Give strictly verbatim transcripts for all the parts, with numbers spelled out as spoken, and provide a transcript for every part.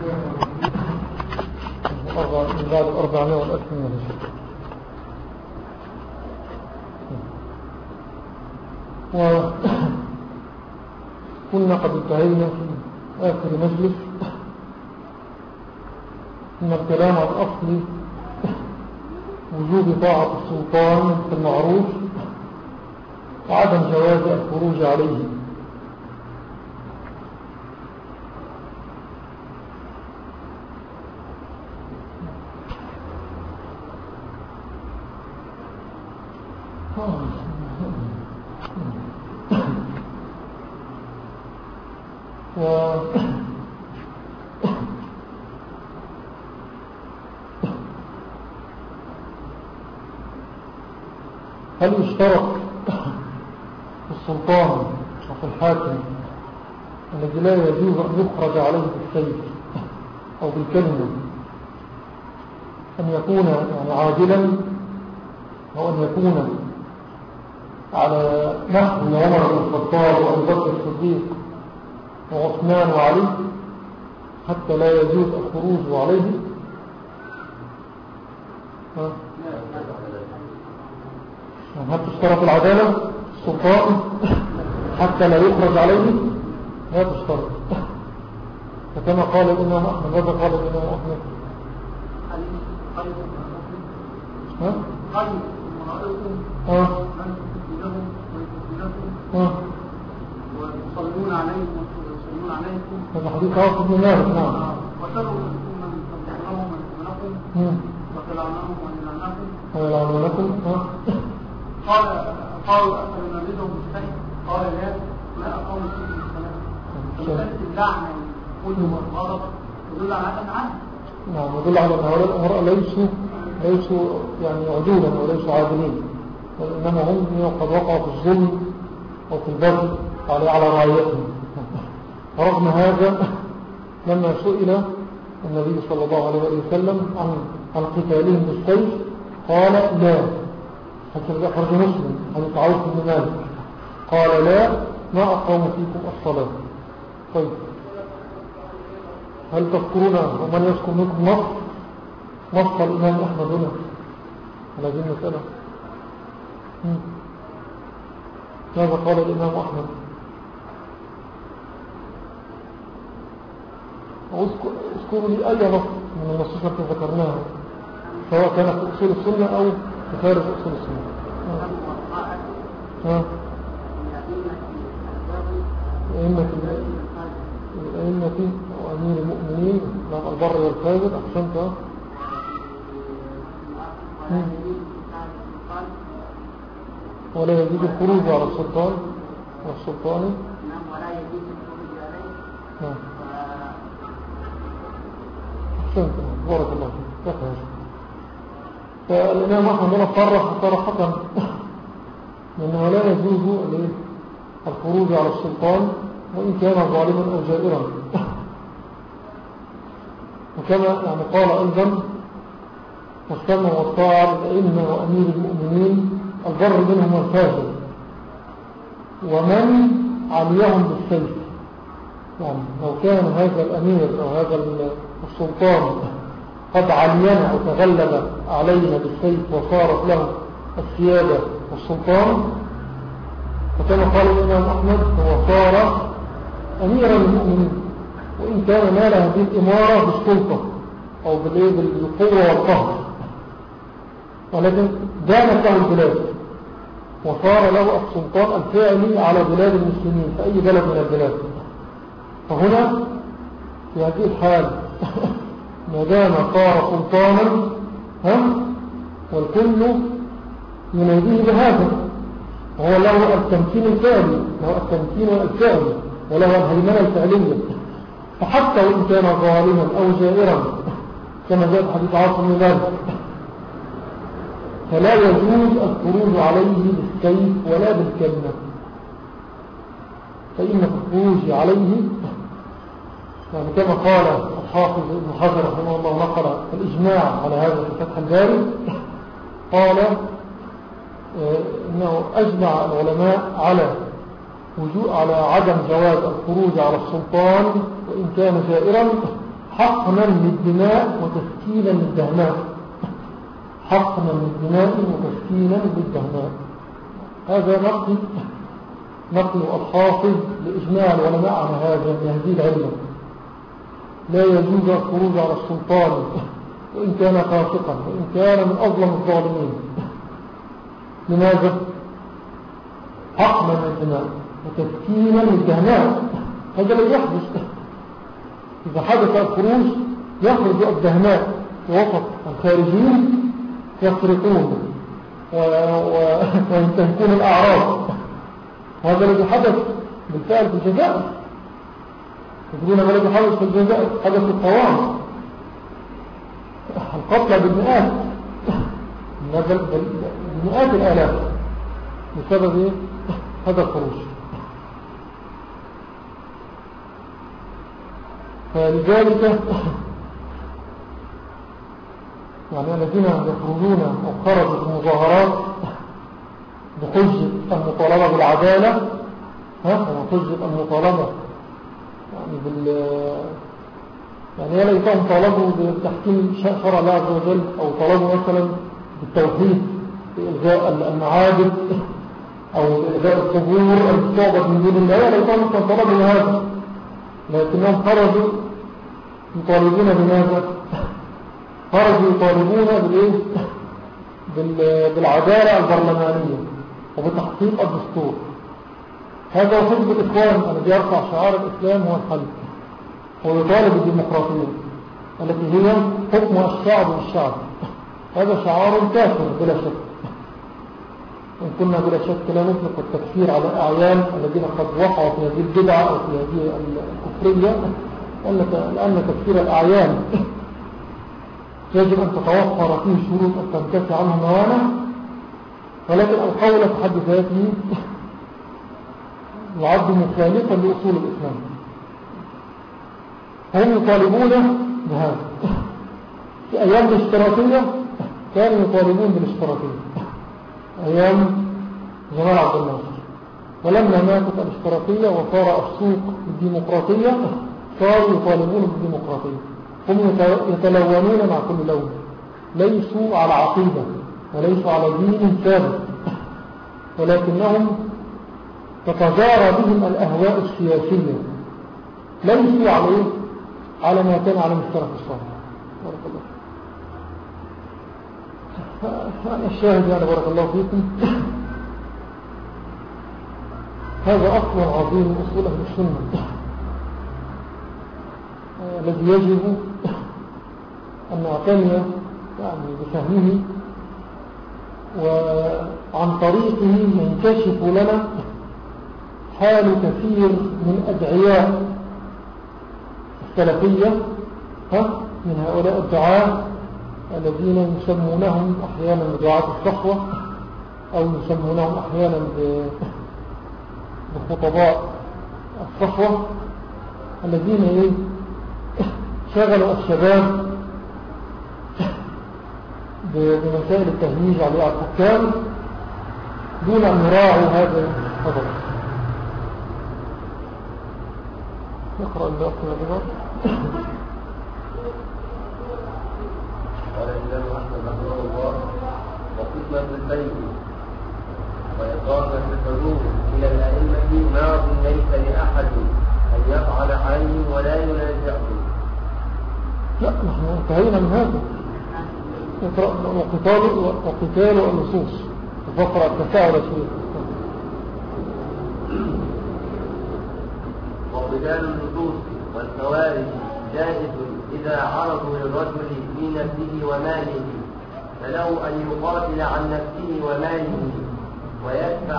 من بعد الأربعمائة والألف من الهجرة. وكنا قد انتهينا في آخر مجلس من الكلام عن أصل وجوب طاعة السلطان في المعروف وعدم جواز الخروج عليه. و هل يشترط في السلطان وفي الحاكم الذي لا يجوز أن يخرج عليه بالسيف أو بالكلمة أن يكون يعني عادلا، أو أن يكون على نحو عمر بن الخطاب وأبي بكر الصديق وعثمان وعلي حتى لا يجوز الخروج عليه؟ ها؟ هل تشترط العدالة السلطان حتى لا يخرج عليه؟ لا تشترط. فكما قال الإمام أحمد، ماذا قال الإمام أحمد؟ ها؟ ها؟ ها؟ ويصلون عليكم ويصلون عليكم. هذا حديث عاصم بن مالك. نعم. وشروا من تبعهم من تبعهم وتلعنهم ونلعنكم ويلعنونكم. قال قالوا أفنبذهم بالسيف؟ قال لا، ما أقام فيكم الصلاة. فمسألة اللعنة والخلو والغضب يدل على أن عدل. نعم، يدل على أن هؤلاء الأمراء ليسوا ليسوا يعني عدولا وليسوا عادلين، وإنما هم قد وقعوا في الظلم وفي البغي على على رعيتهم. ورغم هذا لما سئل النبي صلى الله عليه وسلم عن عن قتالهم بالسيف قال لا، حتى أخرج مسلم عن عوف بن مالك قال لا، ما أقام فيكم الصلاة. طيب، هل تذكرون ومن يذكر منكم نص نص الإمام أحمد هنا على هذه المسألة؟ ماذا قال الإمام أحمد؟ اذكروا لي أي نص من النصوص التي ذكرناها، سواء كانت في أصول السنة أو في خارج أصول السنة. ها؟ الأئمة الأئمة وأمير المؤمنين مع البر والفاجر. أحسنت. ولا يجوز الخروج على السلطان والسلطان ولا يجوز الخروج عليه. أحسنت، بارك الله فيك. فالإمام أحمد هنا صرح صراحة أنه لا يجوز الخروج على السلطان وإن كان ظالما أو جائرا. وكما يعني قال أيضا والسمع والطاعة للأئمة وأمير المؤمنين البر منهم والفاجر ومن عليهم بالسيف. يعني لو كان هذا الأمير أو هذا السلطان قد علينا وتغلب علينا بالسيف وصارت له السيادة والسلطان، فكما قال الإمام أحمد هو صار أميرا المؤمنين وإن كان نال هذه الإمارة بالسلطة أو بالقوة والقهر، ولكن دامت له البلاد وصار له السلطان الفعلي على بلاد المسلمين في أي بلد من البلاد. فهنا في هذه الحال ما دام صار سلطانا هم والكل يناديه بهذا، وهو له التمكين الفعلي، له التمكين الفعلي وله الهيمنة الفعلية. فحتى وإن كان ظالما أو جائرا كما جاء حديث عاصم بن مالك فلا يجوز الخروج عليه بالسيف ولا بالكلمة، فإن الخروج عليه يعني كما قال الحافظ ابن حجر رحمه الله نقل الإجماع على هذا في فتح الباري، قال إنه أجمع العلماء على وجوء على عدم جواز الخروج على السلطان وإن كان جائرا حقنا للدماء وتسكينا للدهماء، حقنا للدماء وتسكينا للدهماء. هذا نقل نقل الحافظ لإجماع العلماء على هذا من هذه العلة. لا يجوز الخروج على السلطان وإن كان فاسقا وإن كان من أظلم الظالمين. لماذا؟ حقنا للدماء وتسكينا للدهماء. هذا لا يحدث. إذا حدث الخروج يخرج الدهماء في وسط الخارجين يسرقون وينتهكون الأعراض. وهذا الذي حدث بالفعل في الجزائر. تقولون ما الذي حدث في الجزائر؟ حدث الطوام، القتلى بالمئات، بالمئات الآلاف بسبب هذا الخروج. فلذلك يعني الذين يخرجون أو خرجوا في المظاهرات بحجة المطالبة بالعدالة، ها وحجة المطالبة يعني بال يعني يا ليتهم طالبوا بتحكيم شرع الله عز وجل، أو طالبوا مثلا بالتوحيد بإلغاء المعابد أو بإلغاء القبور التي تعبد من دون الله، يا ليتهم طالبوا بهذا، لكنهم خرجوا يطالبون بماذا؟ خرجوا يطالبون بالإيه؟ بالعدالة البرلمانية وبتحقيق الدستور. هذا هو حزب الإخوان الذي يرفع شعار الإسلام هو الحل، ويطالب بالديمقراطية التي هي حكم الشعب والشعب. هذا شعار كافر بلا شك، إن كنا بلا شك لا نطلق التكفير على الأعيان الذين قد وقعوا في هذه البدعة أو في هذه الكفرية، لأن تكفير الأعيان يجب أن تتوفر فيه شروط أن تنتفي عنه موانع، ولكن القول في حد ذاته يعد مخالفا لأصول الإسلام. هم يطالبون بهذا. في أيام الاشتراكية كانوا يطالبون بالاشتراكية أيام جمال عبد الناصر، ولما ماتت الاشتراكية وصار السوق الديمقراطية صاروا يطالبون بالديمقراطية. هم يتلونون مع كل لون، ليسوا على عقيدة وليسوا على دين ثابت، ولكنهم تتجارى بهم الأهواء السياسية، ليسوا على على ما كان على السلف الصالح. بارك الله. الشاهد يعني بارك الله فيكم، هذا أصل عظيم من أصول أهل السنة الذي يجب أن نعتني يعني بفهمه، وعن طريقه ينكشف لنا حال كثير من أدعياء السلفية من هؤلاء الدعاة الذين يسمونهم أحيانا بدعاة الصحوة أو يسمونهم أحيانا بخطباء الصحوة، الذين شغلوا الشباب بمسائل التهميش على الحكام دون أن يراعوا هذا الخبر. نقرأ الباقي الأخير. قال الإمام أحمد رحمه الله: وقسمة البيت وإقامة الحدود إلى الأئمة ماض ليس لأحد أن يفعل عليهم ولا ينازعهم. لا، نحن انتهينا من هذا. وقتال وقتال النصوص فقرة التفاعل شيء. وقتال النصوص والخوارج جائز إذا عرضوا للرجل في نفسه وماله، فله أن يقاتل عن نفسه وماله ويدفع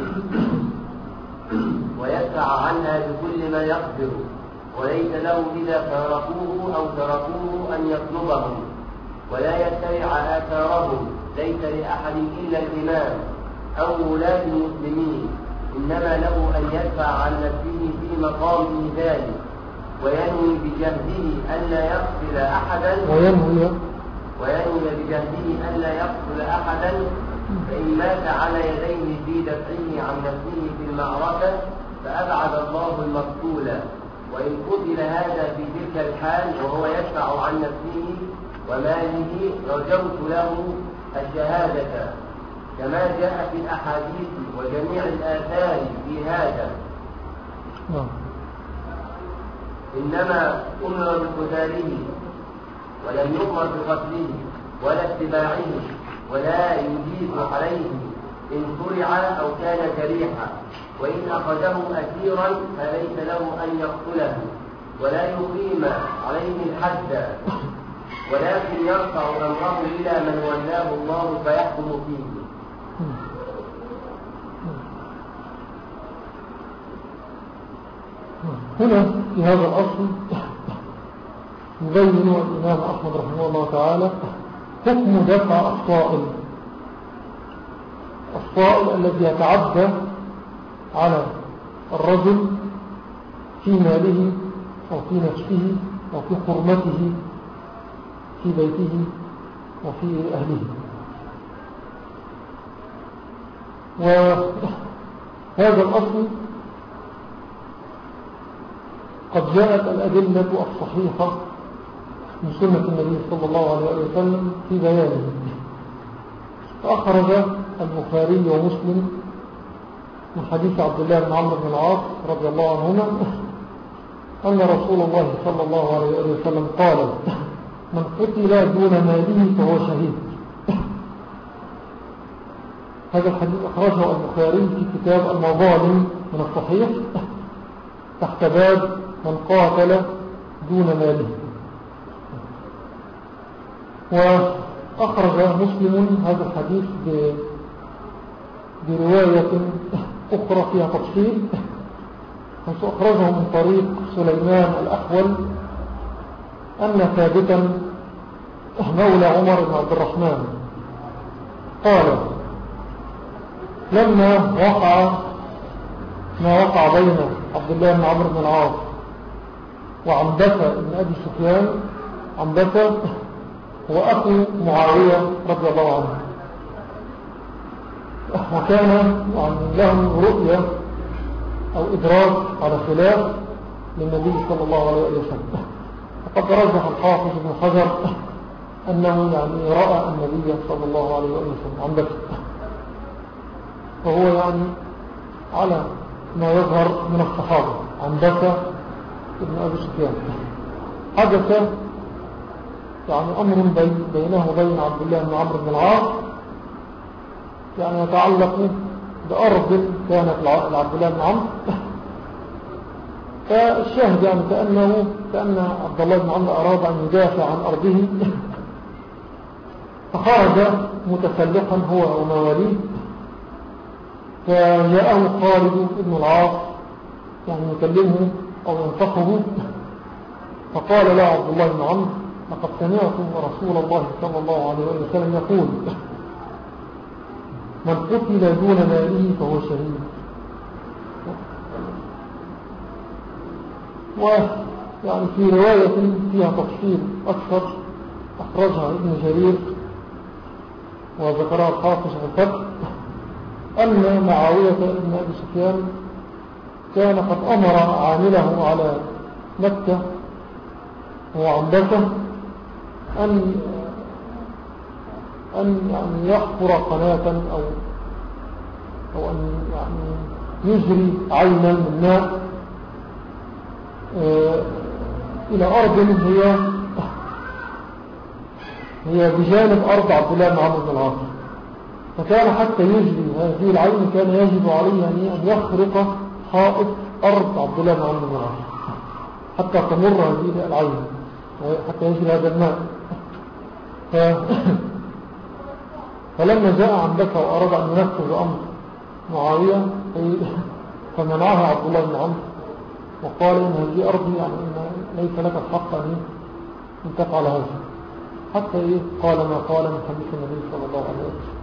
ويدفع عنها بكل ما يقدر، وليس له إذا فارقوه أو تركوه أن يطلبهم ولا يتبع آثارهم. ليس لأحد إلا الإمام أو ولاة المسلمين، إنما له أن يدفع عن نفسه في مقامه ذلك، وينوي بجهده ألا يقتل أحدا وينوي وينوي بجهده ألا يقتل أحدا، فإن مات على يديه في دفعه عن نفسه في المعركة فأبعد الله المقتول، وإن قتل هذا في تلك الحال وهو يدفع عن نفسه وماله رجوت له الشهادة كما جاء في الأحاديث وجميع الآثار في هذا. إنما أمر بقتاله ولم يؤمر بقتله ولا اتباعه ولا يجيز عليه إن صرع أو كان جريحا، وإن أخذه أسيرا فليس له أن يقتله ولا يقيم عليه الحد، ولكن يرفع أمره إلى من ولاه الله فيحكم فيه. هنا في هذا الأصل يبين الإمام أحمد رحمه الله تعالى حكم دفع الصائل الصائل الذي يتعدى على الرجل في ماله أو في نفسه أو في حرمته في بيته وفي أهله. وهذا الأصل قد جاءت الأدلة الصحيحة من سنة النبي صلى الله عليه وسلم في بيانه. فأخرج البخاري ومسلم من حديث عبد الله بن عمرو بن العاص رضي الله عنهما أن رسول الله صلى الله عليه وسلم قال: من قتل دون ماله فهو شهيد. هذا الحديث أخرجه البخاري في كتاب المظالم من الصحيح تحت باب من قاتل دون ماله. وأخرج مسلم هذا الحديث برواية أخرى فيها تفصيل، حيث أخرجه من طريق سليمان الأحول أن ثابتا مولى عمر بن عبد الرحمن قال: لما وقع ما وقع بين عبد الله بن عمرو بن العاص وعنبسة بن أبي سفيان، عنبسة هو أخو معاوية رضي الله عنه، وكان يعني له رؤية أو إدراك على خلاف للنبي صلى الله عليه وسلم. فقد رجح الحافظ ابن حجر أنه يعني رأى النبي صلى الله عليه وسلم عنبسة، فهو يعني على ما يظهر من الصحابة عنبسة ابن أبي سفيان. حدث يعني أمر بين بينه وبين عبد الله بن عمرو بن العاص يعني يتعلق بأرض كانت لعبد الله بن عمرو. فالشاهد يعني كأنه كأن عبد الله بن عمرو أراد أن يدافع عن أرضه، فخرج متسلقا هو ومواليه، فجاءه خالد بن العاص يعني يكلمه أو ينصحه، فقال له عبد الله بن عمرو: لقد سمعت رسول الله صلى الله عليه وسلم يقول: من قتل دون ماله فهو شهيد. ويعني في رواية فيها تفصيل أكثر أخرجها ابن جرير وذكرها الحافظ في الفتح أن معاوية بن أبي سفيان كان قد أمر عامله على مكة وعنبسة أن أن يعني يحفر قناة أو أو أن يعني يجري عينا من ماء إلى أرض هي هي بجانب أرض عبد الله بن عمرو بن العاص. فكان حتى يجري هذه العين كان يجب عليه أن يخرق حائط أرض عبد الله بن عمرو بن العاص حتى تمر هذه العين، حتى يجري هذا الماء. ف... فلما جاء عنبسة وأراد أن ينفذ أمر معاوية فمنعها عبد الله بن عمرو وقال: إن هذه أرضي، يعني إن ليس لك الحق أن تفعل هذا، حتى إيه قال ما قال من حديث النبي صلى الله عليه وسلم.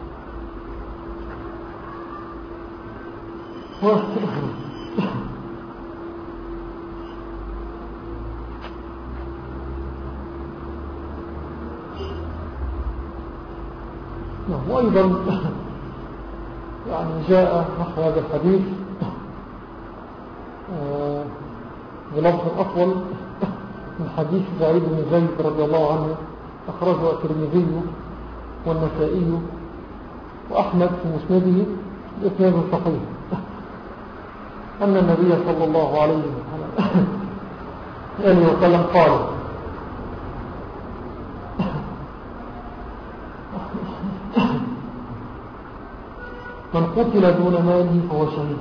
وأيضا يعني جاء نحو هذا الحديث بلفظ أطول من حديث سعيد بن زيد رضي الله عنه أخرجه الترمذي والنسائي وأحمد في مسنده بإسناد صحيح أن النبي صلى الله عليه وسلم قال من قتل دون ماله فهو شهيد.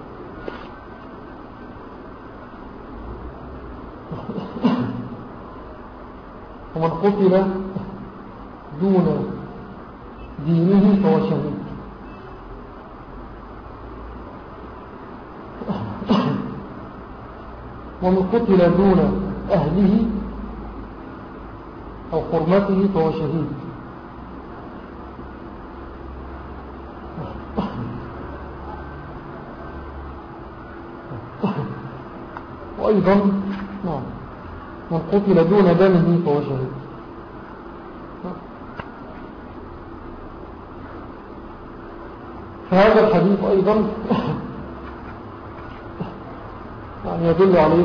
ومن قتل دون دينه فهو شهيد. ومن قتل دون أهله أو حرمته فهو شهيد. وأيضا نعم من قتل دون دمه فهو شهيد. فهذا الحديث أيضا يعني يدل عليه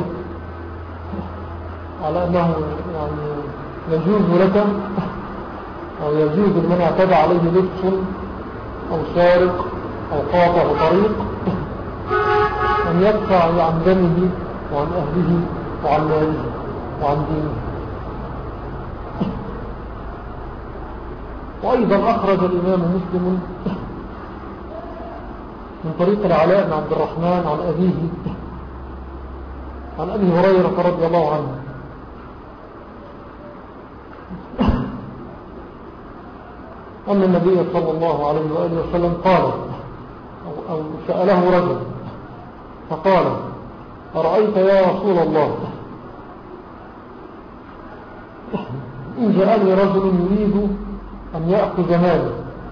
على أنه يعني يجوز لك أو يجوز لمن اعتدى عليه لص أو سارق أو قاطع طريق أن يدفع عن دمه وعن أهله وعن ماله وعن دينه. وأيضا أخرج الإمام مسلم من طريق العلاء بن عبد الرحمن عن أبيه عن أبي هريرة رضي الله عنه أن النبي صلى الله عليه وآله وسلم قال أو, أو سأله رجل فقال أرأيت يا رسول الله إن جاءني رجل يريد أن يأخذ مالي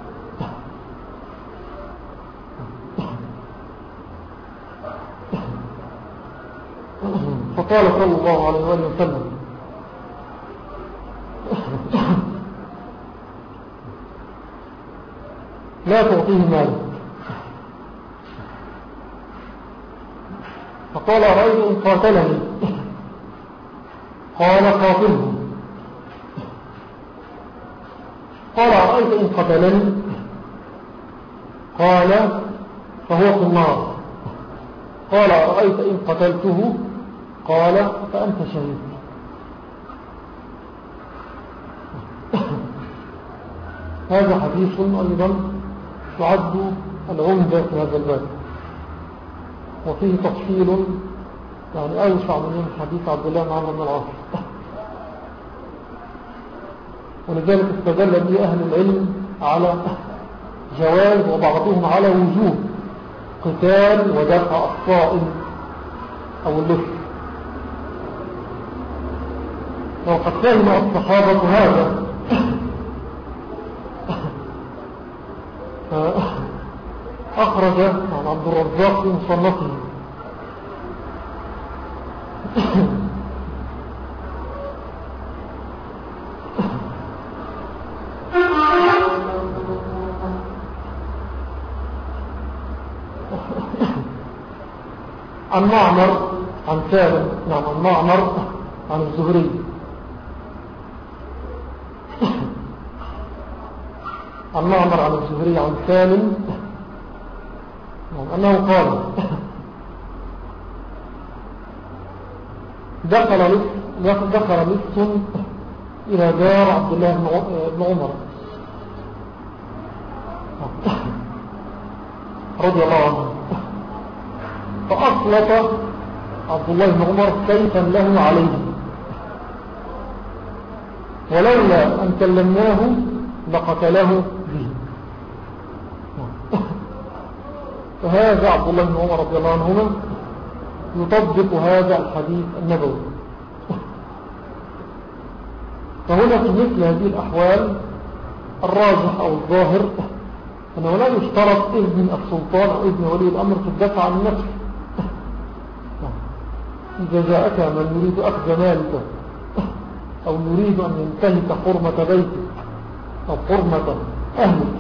فقال صلى الله عليه وآله وسلم لا تعطيه مالك. فقال أرأيت إن قاتلني قال قاتله. قال أرأيت إن قتلني قال فهو في النار. قال أرأيت إن قتلته قال فأنت شهيد. هذا حديث أيضا تعد العمدة في هذا الباب، وفيه تفصيل يعني أوسع من حديث عبد الله بن عمرو بن العاص، ولذلك استدل به أهل العلم على جواز وبعضهم على وجوب قتال ودفع الصائم أو اللص. وقد فهم الصحابة هذا أخرج عن عبد الرزاق في مصنفه عن معمر عن سالم نعم عن معمر عن الزهري عن معمر عن الزهري عن سالم أنه قال دخل لص دخل لص إلى دار عبد الله بن عمر رضي الله عنه، فأسلط عبد الله بن عمر سيفا له عليه، ولولا أن كلمناه لقتله به. فهذا عبد الله بن عمر رضي الله عنهما يطبق هذا الحديث النبوي. فهنا في مثل هذه الأحوال الراجح أو الظاهر أنه لا يشترط إذن السلطان أو إذن ولي الأمر في الدفع عن النفس. إذا جاءك من يريد أخذ مالك أو يريد أن ينتهك حرمة بيتك أو حرمة أهلك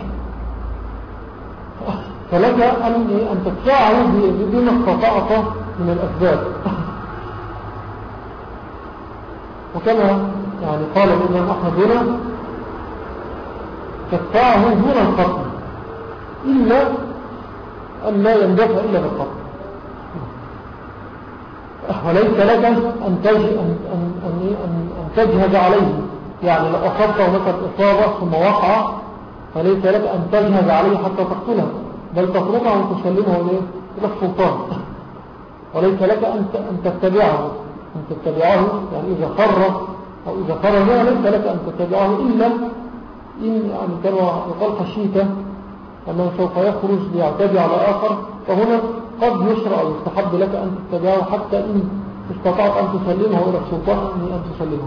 فلك أن تدفعه بما استطعت من الأسباب. وكما يعني قال الإمام أحمد هنا تدفعه دون القتل إلا أن لا يندفع إلا بالقتل، وليس لك أن تجهز عليه. يعني لو أصبته مثلا إصابة ثم وقع فليس لك أن تجهز عليه حتى تقتله، بل تتركه وتسلمه إلى السلطان. وليس لك أن تتبعه أن تتبعه يعني إذا خرج أو إذا خرج ليس لك أن تتبعه إلا إن يعني كما يقال خشيت أنه سوف يخرج ليعتدي على آخر، فهنا قد يشرع أو يستحب لك أن تتبعه حتى إن استطعت أن تسلمه إلى السلطان أن تسلمه.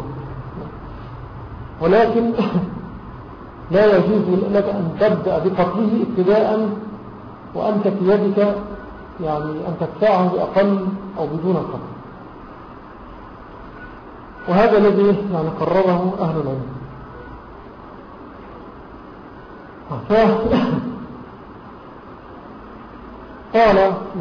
ولكن لا يجوز لك أن تبدأ بقتله ابتداء وأنت في يدك يعني أن تدفعه بأقل أو بدون قتل. وهذا الذي يعني قرره أهل العلم. قال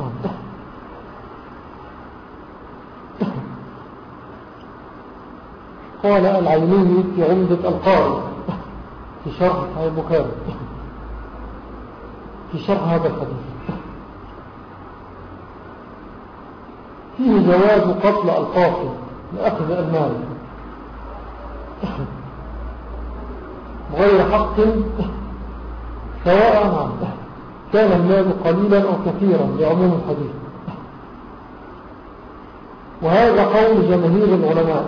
قال العيني في عمدة القارئ في شرح صحيح البخاري في شرح هذا الحديث فيه جواز قتل القاصد لأخذ المال بغير حق سواء كان المال قليلا أو كثيرا لعموم الحديث. وهذا قول جماهير العلماء.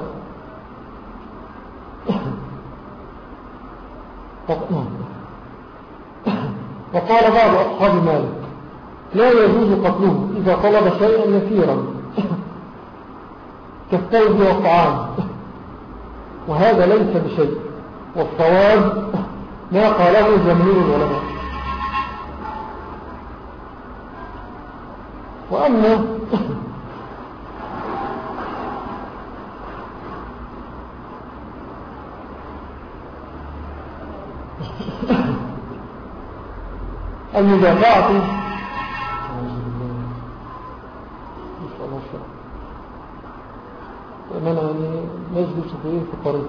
وقال بعض أصحاب مالك لا يجوز قتله إذا طلب شيئا يسيرا كالثوب والطعام، وهذا ليس بشيء، والصواب ما قاله جماهير العلماء. وأما المدافعة وأننا يعني نجلس في الطريق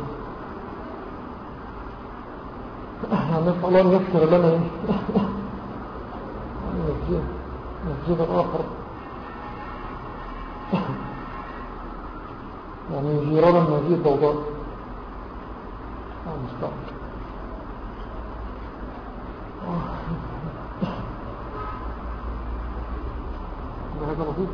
نسأل الله أن يغفر لنا مسجد آخر يعني جيرانا المسجد ضوضاء مستقبل هذا لطيف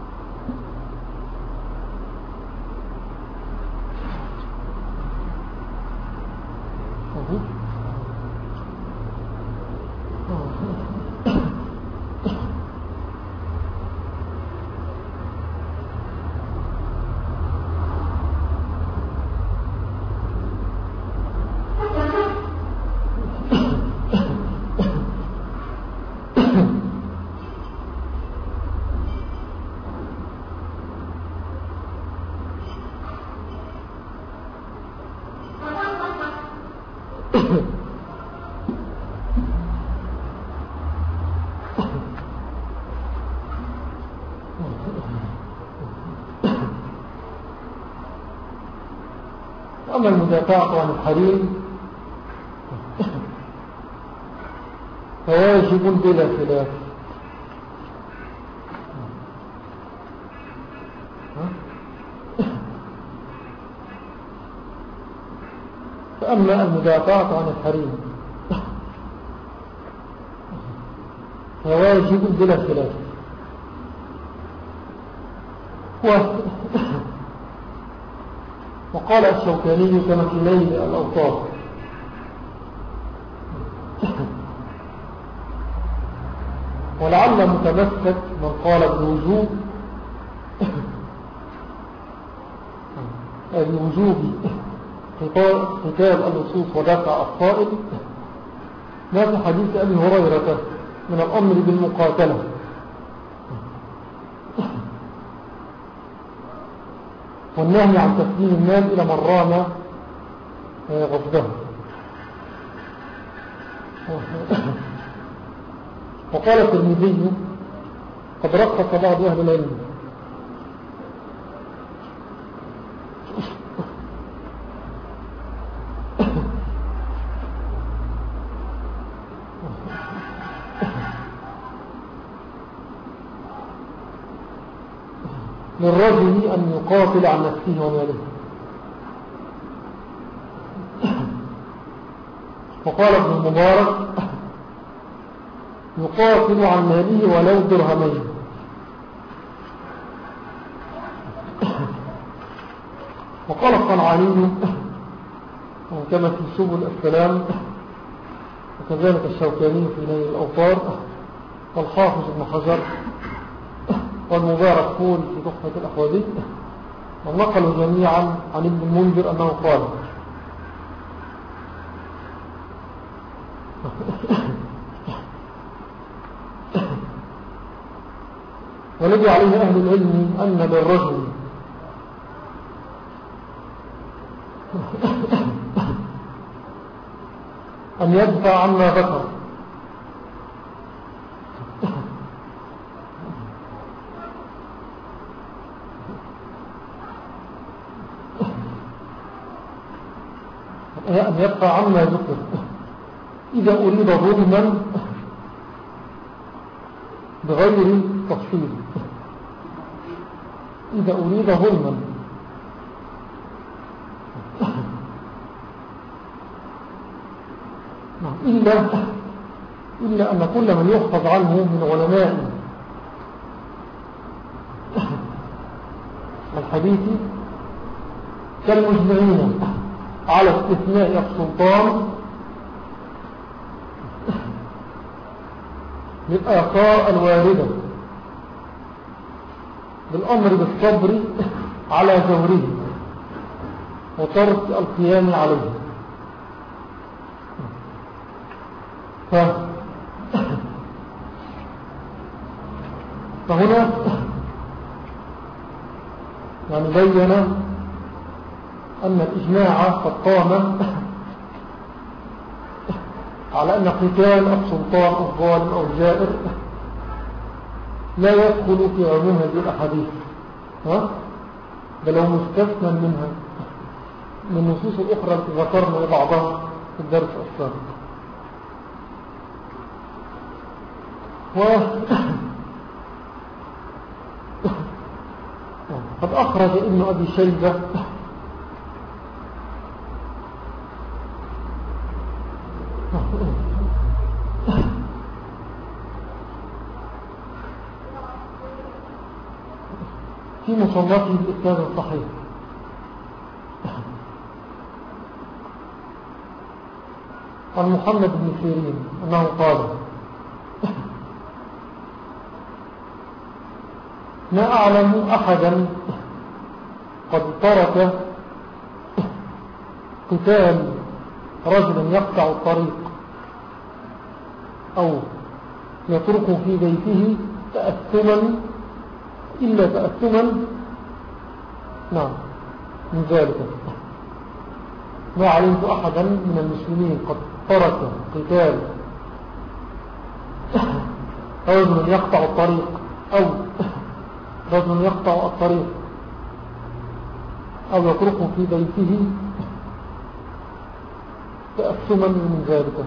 أما المدافعة عن الحريم فواجب بلا خلاف. فأما المدافعة عن الحريم فواجب بلا خلاف. وقال الشوكاني كما في نيل الأوطار ولعل متمسك من قال بوجوب بوجوب قتال اللصوص ودفع الصائل ما في حديث أبي هريرة من الأمر بالمقاتلة، والنهي عن تسليم المال إلى من رام غصبه. وقال الترمذي قد رخص بعض أهل العلم للرجل أن يقاتل عن نفسه وماله. وقال ابن المبارك يقاتل عن ماله ولو درهمين. وقال الصنعاني كما في سبل السلام وكذلك الشوكاني في نيل الأوطار والحافظ ابن حجر والمبارك فول في تحفة الأحوذي ونقلوا جميعا عن ابن المنذر أنه قال والذي عليه أهل العلم أن للرجل أن يدفع عما ذكر أن يدفع عما ذكر إذا أريد ظلما بغير تفصيل. إذا أريد ظلما إلا, إلا أن كل من يحفظ عنه من علماء الحديث كالمجمعين على استثناء السلطان للآثار الواردة بالأمر بالصبر على جوره وترك القيام عليه. ف... فهنا يعني بين أن الإجماع قد قام على أن قتال السلطان الظالم أو الجائر لا يدخل في عموم هذه الأحاديث، بل هو مستثنى منها من النصوص الأخرى التي ذكرنا بعضها في الدرس السابق. قد أخرج ابن أبي شيبة في مصنفه الإسناد الصحيح عن محمد بن سيرين أنه قال ما أعلم أحدا قد ترك قتال رجل يقطع الطريق أو يتركه في بيته تأثما إلا تأثما نعم من ذلك. ما علمت أحدا من المسلمين قد ترك قتال رجل يقطع الطريق أو رجل يقطع الطريق أو يتركه في بيته تأثما من ذلك.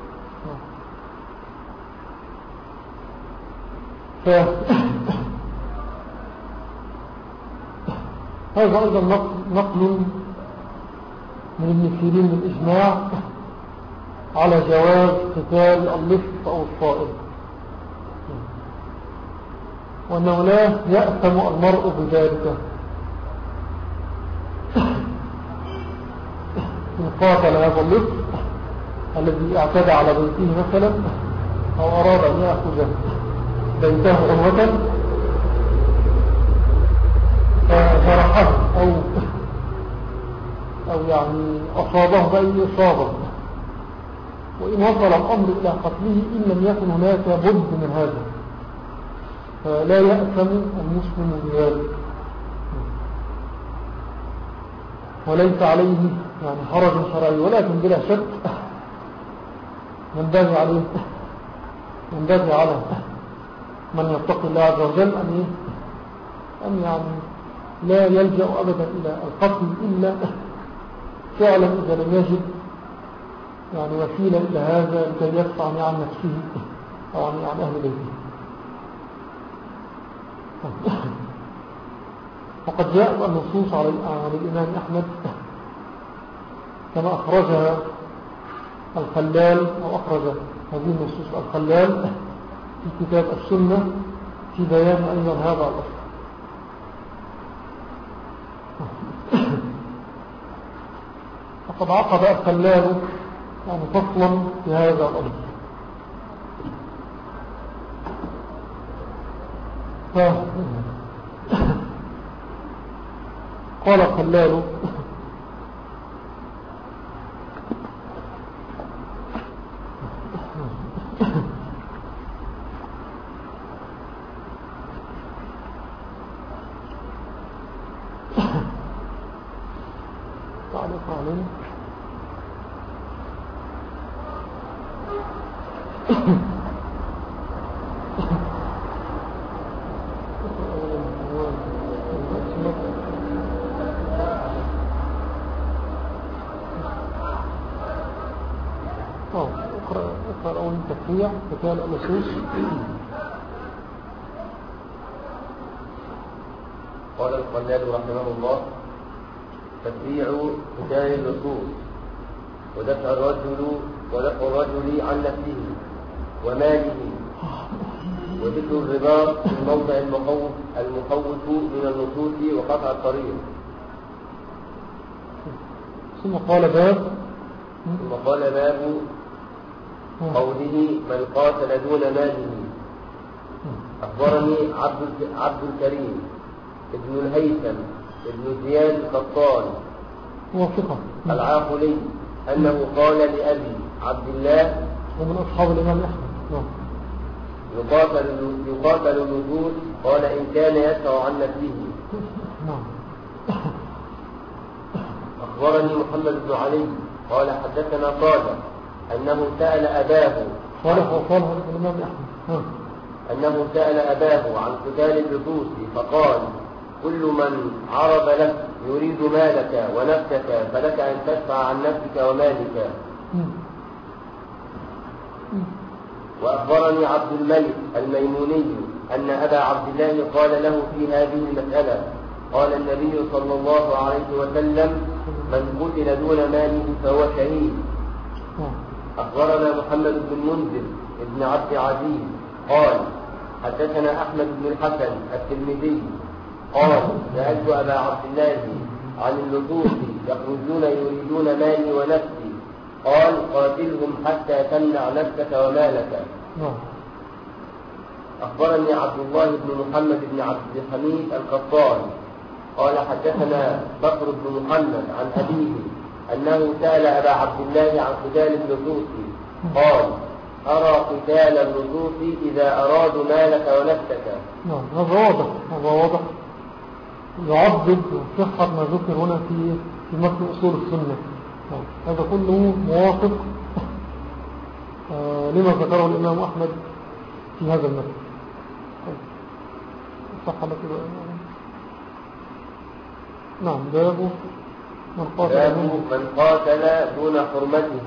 ف هذا أيضا نقل من ابن سيرين بالإجماع على جواز قتال اللص أو الصائد، وأنه لا يأثم المرء بذلك إن قاتل هذا اللص الذي اعتدى على بيته مثلا أو أراد أن يأخذ بيته عنوة فرحه أو, أو يعني أصابه بأي إصابة، وإن وصل الأمر إلى قتله إن لم يكن هناك بد من هذا فلا يأثم المسلم بذلك، وليس عليه يعني حرج شرعي، ولكن بلا شك ينبغي عليه ينبغي على من يتقي الله عز وجل أن أن يعني لا يلجأ أبدا إلى القتل إلا فعلا إذا لم يجد يعني وسيلة إلى هذا لكي يدفع عن نفسه أو عن أهل بيته. وقد جاءت النصوص على عن الإمام أحمد كما أخرجها الخلال أو أخرج هذه النصوص الخلال في كتاب السنة في بيان أيضا هذا الأصل. وقد عقد الخلال يعني فصلا في هذا الأمر. قال الخلال تعليق عليه اقرأ اقرأ أول التفريع كتاب النصوص. قال الخلال رحمه الله: تفريع كتاب النصوص ودفع الرجل ودفع الرجل عن نفسه وماله وذكر الرباط في الموضع المخوف المخوف من النصوص وقطع الطريق. ثم قال باب ثم قال باب قوله: من قاتل دون ماله. أخبرني عبد عبد الكريم ابن الهيثم ابن زياد القطان وثقة العاقلي أنه قال لأبي عبد الله ومن أصحاب الإمام أحمد يقاتل يقاتل النجوس، قال إن كان يدفع عن نفسه. أخبرني محمد بن علي قال حدثنا صالح أنه سأل أباه صالح وصالح الإمام أحمد أنه سأل أباه عن قتال اللصوص فقال: كل من عرض لك يريد مالك ونفسك فلك أن تدفع عن نفسك ومالك. وأخبرني عبد الملك الميموني أن أبا عبد الله قال له في هذه المسألة: قال النبي صلى الله عليه وسلم: من قتل دون ماله فهو شهيد. أخبرنا محمد بن المنذر ابن عبد العزيز قال حدثنا أحمد بن الحسن الترمذي قال: سألت أبا عبد الله عن اللصوص يخرجون يريدون مالي ونفسي، قال: قاتلهم حتى تمنع نفسك ومالك. أخبرني عبد الله بن محمد بن عبد الحميد القطان قال حدثنا بكر بن محمد عن أبيه أنه سأل أبا عبد الله عن قتال اللصوص، قال: أرى قتال اللصوص إذا أرادوا مالك ونفسك. نعم، هذا واضح هذا واضح يعضد صحة ما ذكر هنا في في متن أصول السنة. هذا كله موافق آه لما ذكره الإمام أحمد في هذا المتن. صح لك بقى. نعم، باب من قاتل باب من قاتل دون حرمته.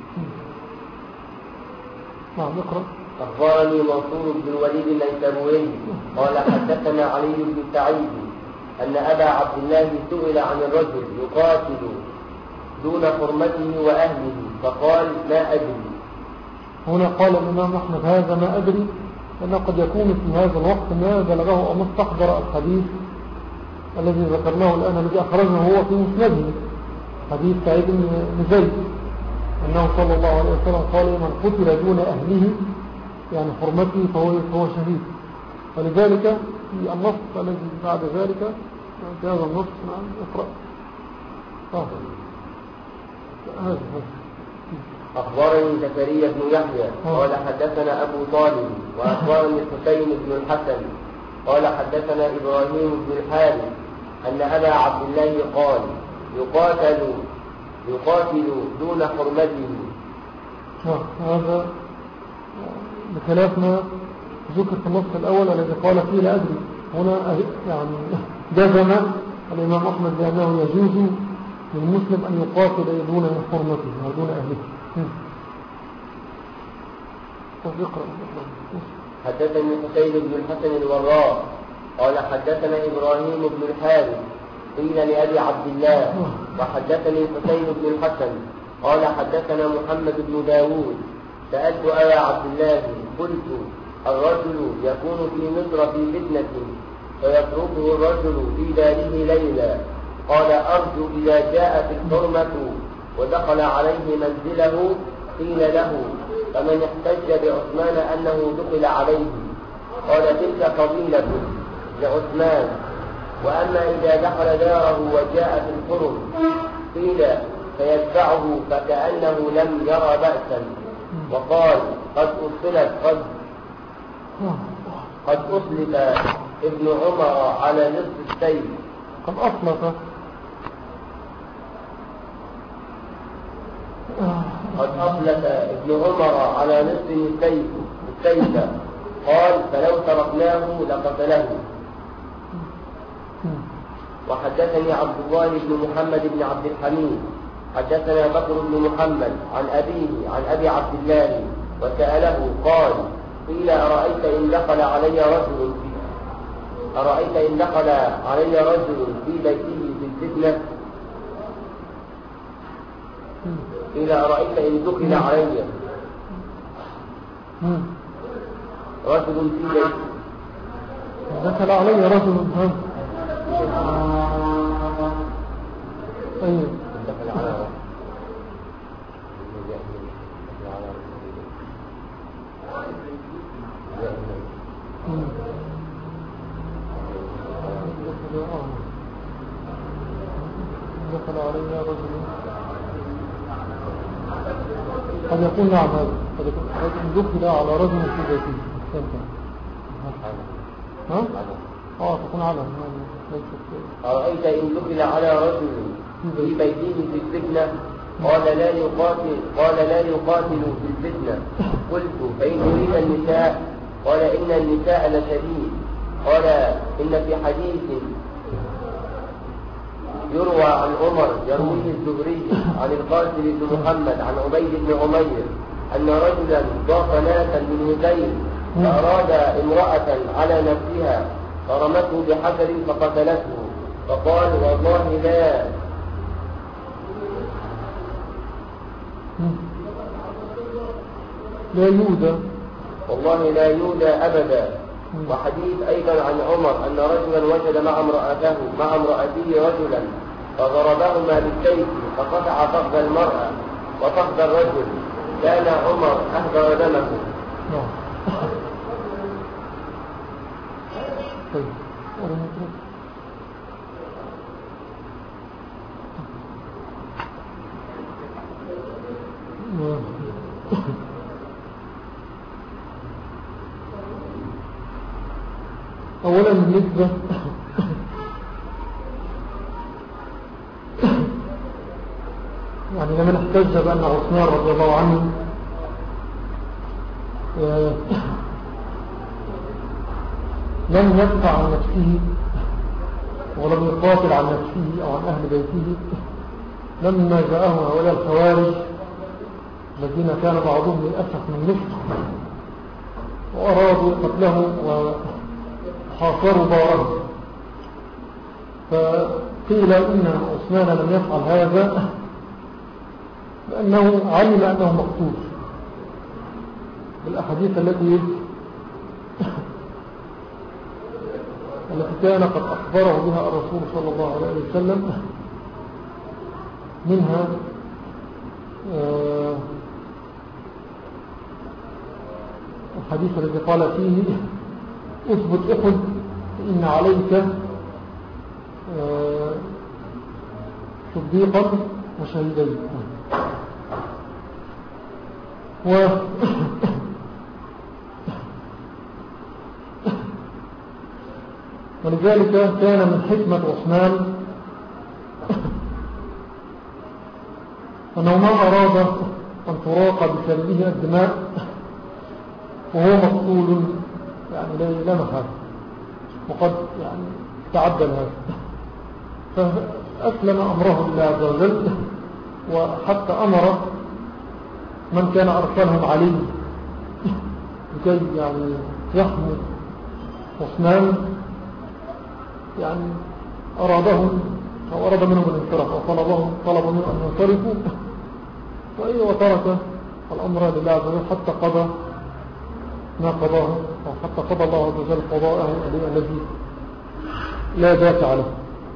نعم، اقرأ. أخبرني منصور بن الوليد النيسابوري قال حدثنا علي بن سعيد أن أبا عبد الله سئل عن الرجل يقاتل دون حرمته وأهله فقال: ما أدري. هنا قال الإمام أحمد: هذا ما أدري، لأنه قد يكون في هذا الوقت ما بلغه أو ما استحضر الحديث الذي ذكرناه الآن الذي أخرجه هو في مسنده، حديث سعيد بن زيد أنه صلى الله عليه وسلم قال: من قتل دون أهله يعني حرمته فهو, فهو شهيد. ولذلك في النص الذي بعد ذلك في هذا النص نعم اقرأ. آه. هذا أخبرني زكريا بن يحيى قال حدثنا أبو طالب وأخبرني الحسين بن الحسن قال حدثنا إبراهيم بن الحارث أن أبا عبد الله قال: يقاتل يقاتل دون حرمته. هذا بخلاف ما ذكر في النص الأول الذي قال فيه لا أدري. هنا يعني جزم الإمام أحمد بأنه يجوز للمسلم أن يقاتل دون حرمته ودون أهله. حدثني حسين بن الحسن الوراء قال حدثنا إبراهيم بن الحارث قيل لأبي عبد الله وحدثني حسين بن الحسن قال حدثنا محمد بن داود سألت أبا عبد الله قلت الرجل يكون في مصر في فتنة فيتركه الرجل في داره ليلا قال أرجو إذا جاءت الحرمة ودخل عليه منزله قيل له فمن احتج بعثمان أنه دخل عليه قال تلك فضيلة لعثمان وأما إذا دخل داره وجاء في الحرم قيل فيتبعه فكأنه لم يرى بأسا وقال قد أصلت قد قد أصلت ابن عمر على نصف السيف قد أصلت قد أصلت ابن عمر على نصف السيف السيف قال فلو تركناه لقتله. وحدثني عبد الله بن محمد بن عبد الحميد حدثنا بكر بن محمد عن أبيه عن أبي عبد الله وسأله قال قيل أرأيت إن دخل علي رجل في أرأيت إن دخل علي رجل في بيته في الفتنة قيل أرأيت إن دخل علي رجل في بيته دخل علي رجل هم أيه دخل على رجل دخل علي رجل قد يكون نعم هذا قد يكون دخل على رجل في بيته ها؟ اه تكون على أرأيت إن دخل على رجل في بيته في الفتنة قال لا يقاتل قال لا يقاتل في الفتنة قلت فإن يريد النساء قال إن النساء لشديد قال إن في حديث يروى عن عمر يرويه الزهري عن القاسم بن محمد عن عبيد بن عمير أن رجلا ضاف ناسا من هذيل فأراد امرأة على نفسها فرمته بحجر فقتلته فقال والله لا لا يودى والله لا يودى أبدا. وحديث أيضا عن عمر أن رجلا وجد مع امرأته مع امرأته رجلا فضربهما بالسيف فقطع فخذ المرأة وفخذ الرجل كان عمر أهدر دمه. أولا بالنسبة يعني لمن احتج بأن عثمان رضي الله عنه لم يدفع عن نفسه ولم يقاتل عن نفسه أو عن أهل بيته لما جاءهم هؤلاء الخوارج الذين كان بعضهم للأسف من مصر وأرادوا قتله وحاصروا داره فقيل إن عثمان لم يفعل هذا لأنه علم أنه مقتول بالأحاديث التي التي كان قد أخبره بها الرسول صلى الله عليه وسلم منها الحديث الذي قال فيه اثبت احد فإن عليك صديقا وشهيدين و ولذلك كان من حكمة عثمان أنه ما أراد أن تراق بسببه الدماء وهو مقتول يعني لا محال وقد يعني تعدل هذا فأسلم أمره لله عز وجل وحتى أمر من كان أرسلهم عليه لكي يعني يحمل عثمان يعني أرادهم أو أراد منهم الانصراف أو طلبهم طلب منهم أن ينصرفوا وإيه وترك الأمر لله عز وجل حتى قضى ما قضاه أو حتى قضى الله عز وجل قضاءه الذي لا دافع له.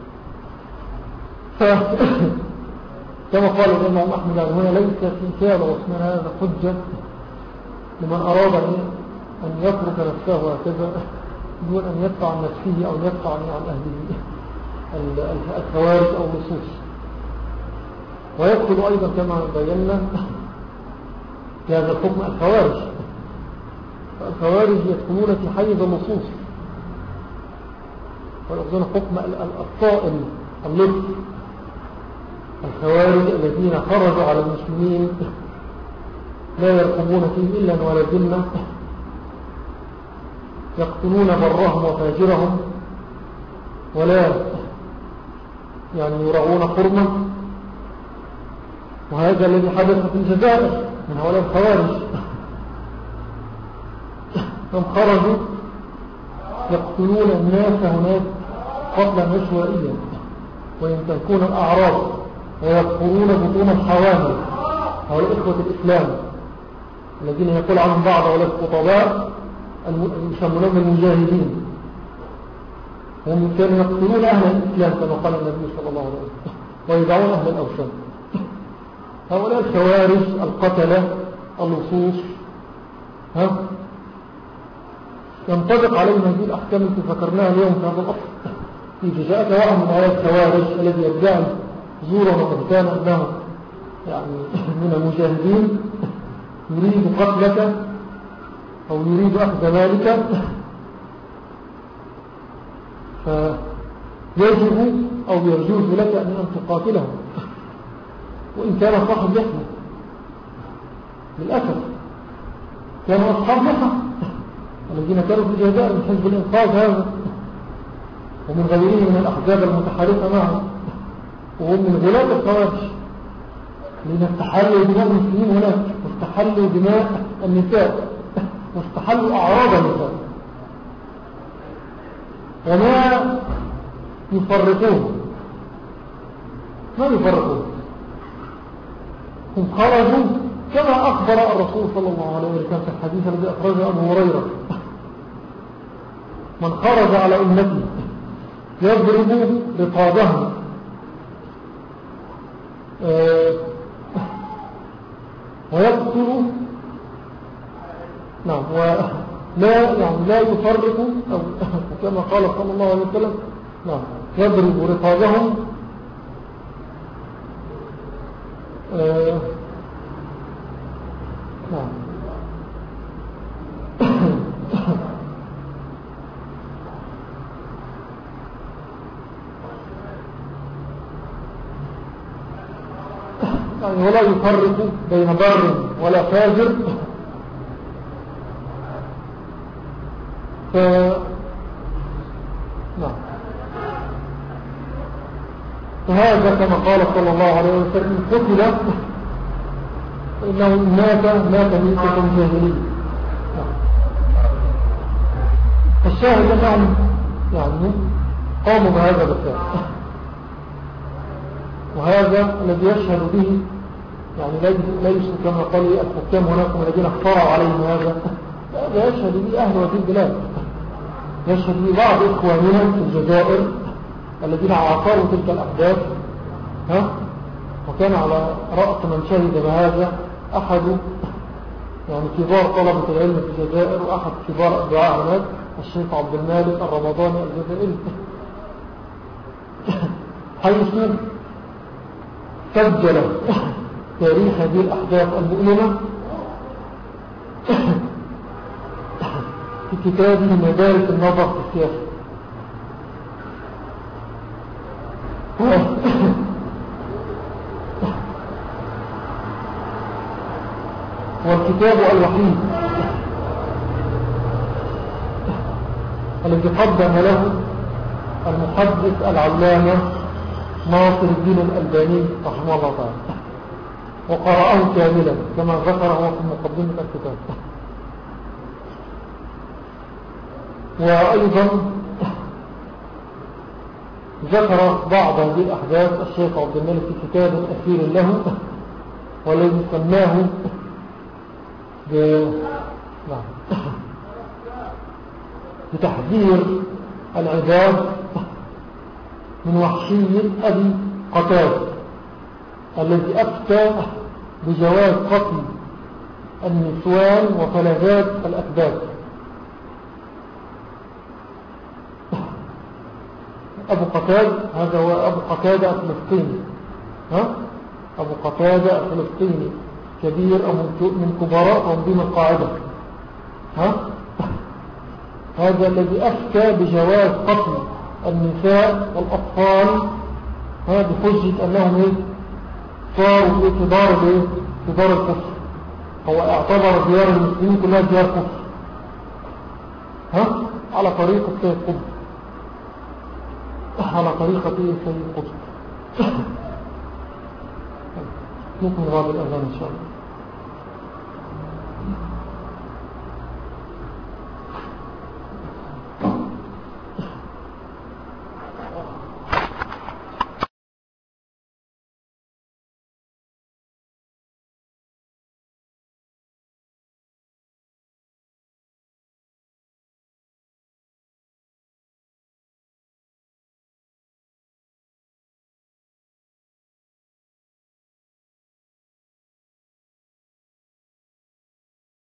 كما قال الإمام أحمد يعني هنا ليس في كاد واسمنا هذا حجة لمن أراد أن يترك نفسه هكذا دون أن يدفع عن نفسه أو يدفع عن أهله الخوارج أو اللصوص. ويدخل أيضا كما بينا في هذا الحكم الخوارج. الخوارج يدخلون في حيز اللصوص ويأخذون حكم الطائل اللص. الخوارج الذين خرجوا على المسلمين لا يرقبون فيهم إلا ولا ذمة، يقتلون برهم وفاجرهم ولا يعني يرعون حرمة. وهذا الذي حدث في الجزائر من هؤلاء الخوارج، هم خرجوا يقتلون الناس هناك قتلا عشوائيا وينتهكون الأعراض ويذكرون بطون الحوامل. هؤلاء إخوة الإسلام الذين يقول عنهم بعض هؤلاء الخطباء يسمونهم المجاهدين، هم كانوا يقتلون أهل الإسلام كما قال النبي صلى الله عليه وسلم ويدعون أهل الأوثان. هؤلاء الخوارج القتلة اللصوص ها ينطبق عليهم هذه الأحكام التي ذكرناها اليوم في هذا الأصل. إذا جاءك واحد من هؤلاء الخوارج الذي يدعي زورا وقد أنه يعني من المجاهدين يريد قتلك أو يريد أخذ مالك، فيجب أو يجوز لك أن تقاتله وإن كان صاحب يحمي. للأسف كانوا أصحاب محا الذين كانوا في الجزائر من حزب الإنقاذ هذا ومن غيرهم من الأحزاب المتحالفة معه، وهم من غلاة الخوارج لأن استحلوا دماء المسلمين هناك واستحلوا دماء النساء واستحلوا أعراض النساء وما يفرقون ما يفرقون. هم خرجوا كما أخبر الرسول صلى الله عليه وسلم في الحديث الذي أخرجه أبو هريرة: من خرج على أمتي يضرب رقابهم آه ويقتل نعم ولا يعني لا يفرق أو كما قال صلى الله عليه وسلم نعم يضرب رقابهم آه نعم يعني ولا يفرق بين بار ولا فاجر. ف نعم فهذا كما قال صلى الله عليه وسلم: قتل فإنه مات مات ميتة جاهلية. الشاهد أنهم يعني قاموا بهذا الفعل، وهذا الذي يشهد به يعني ليس كما قال الحكام هناك الذين اختاروا عليهم هذا، هذا يشهد به أهل هذه البلاد، يشهد به بعض إخواننا في الجزائر الذين عاصروا تلك الأحداث ها وكان على رأس من شهد بهذا أحد يعني كبار طلبة العلم في الجزائر وأحد كبار الدعاء هناك الشيخ عبد المالك الرمضاني الجزائري، حيث سجل تاريخ هذه الأحداث المؤلمة في كتابه مدارس النظر في السياسة. والكتاب الوحيد الذي قدم له المحدث العلامة ناصر الدين الألباني رحمه الله تعالى، وقرأه كاملا كما ذكره في مقدمة الكتاب. وأيضا ذكر بعض هذه الأحداث الشيخ عبد الملك في كتاب أخير له والذي سماه ب... نعم. بتحذير العباد من وحشية أبي قتادة الذي أفتى بجواز قتل النسوان وفلذات الأكباد. أبو قتادة هذا هو أبو قتادة الفلسطيني، ها؟ أبو قتادة الفلسطيني كبير أو من كبراء تنظيم القاعدة، ها؟ هذا الذي أفتى بجواز قتل النساء والأطفال بحجة أنهم إيه؟ صاروا في دار الإيه؟ في دار الكفر. هو اعتبر ديار المسلمين كلها ديار كفر، ها؟ على طريقة سيد قطب، على طريقة سيد قطب. نكمل بعض الأذان إن شاء الله.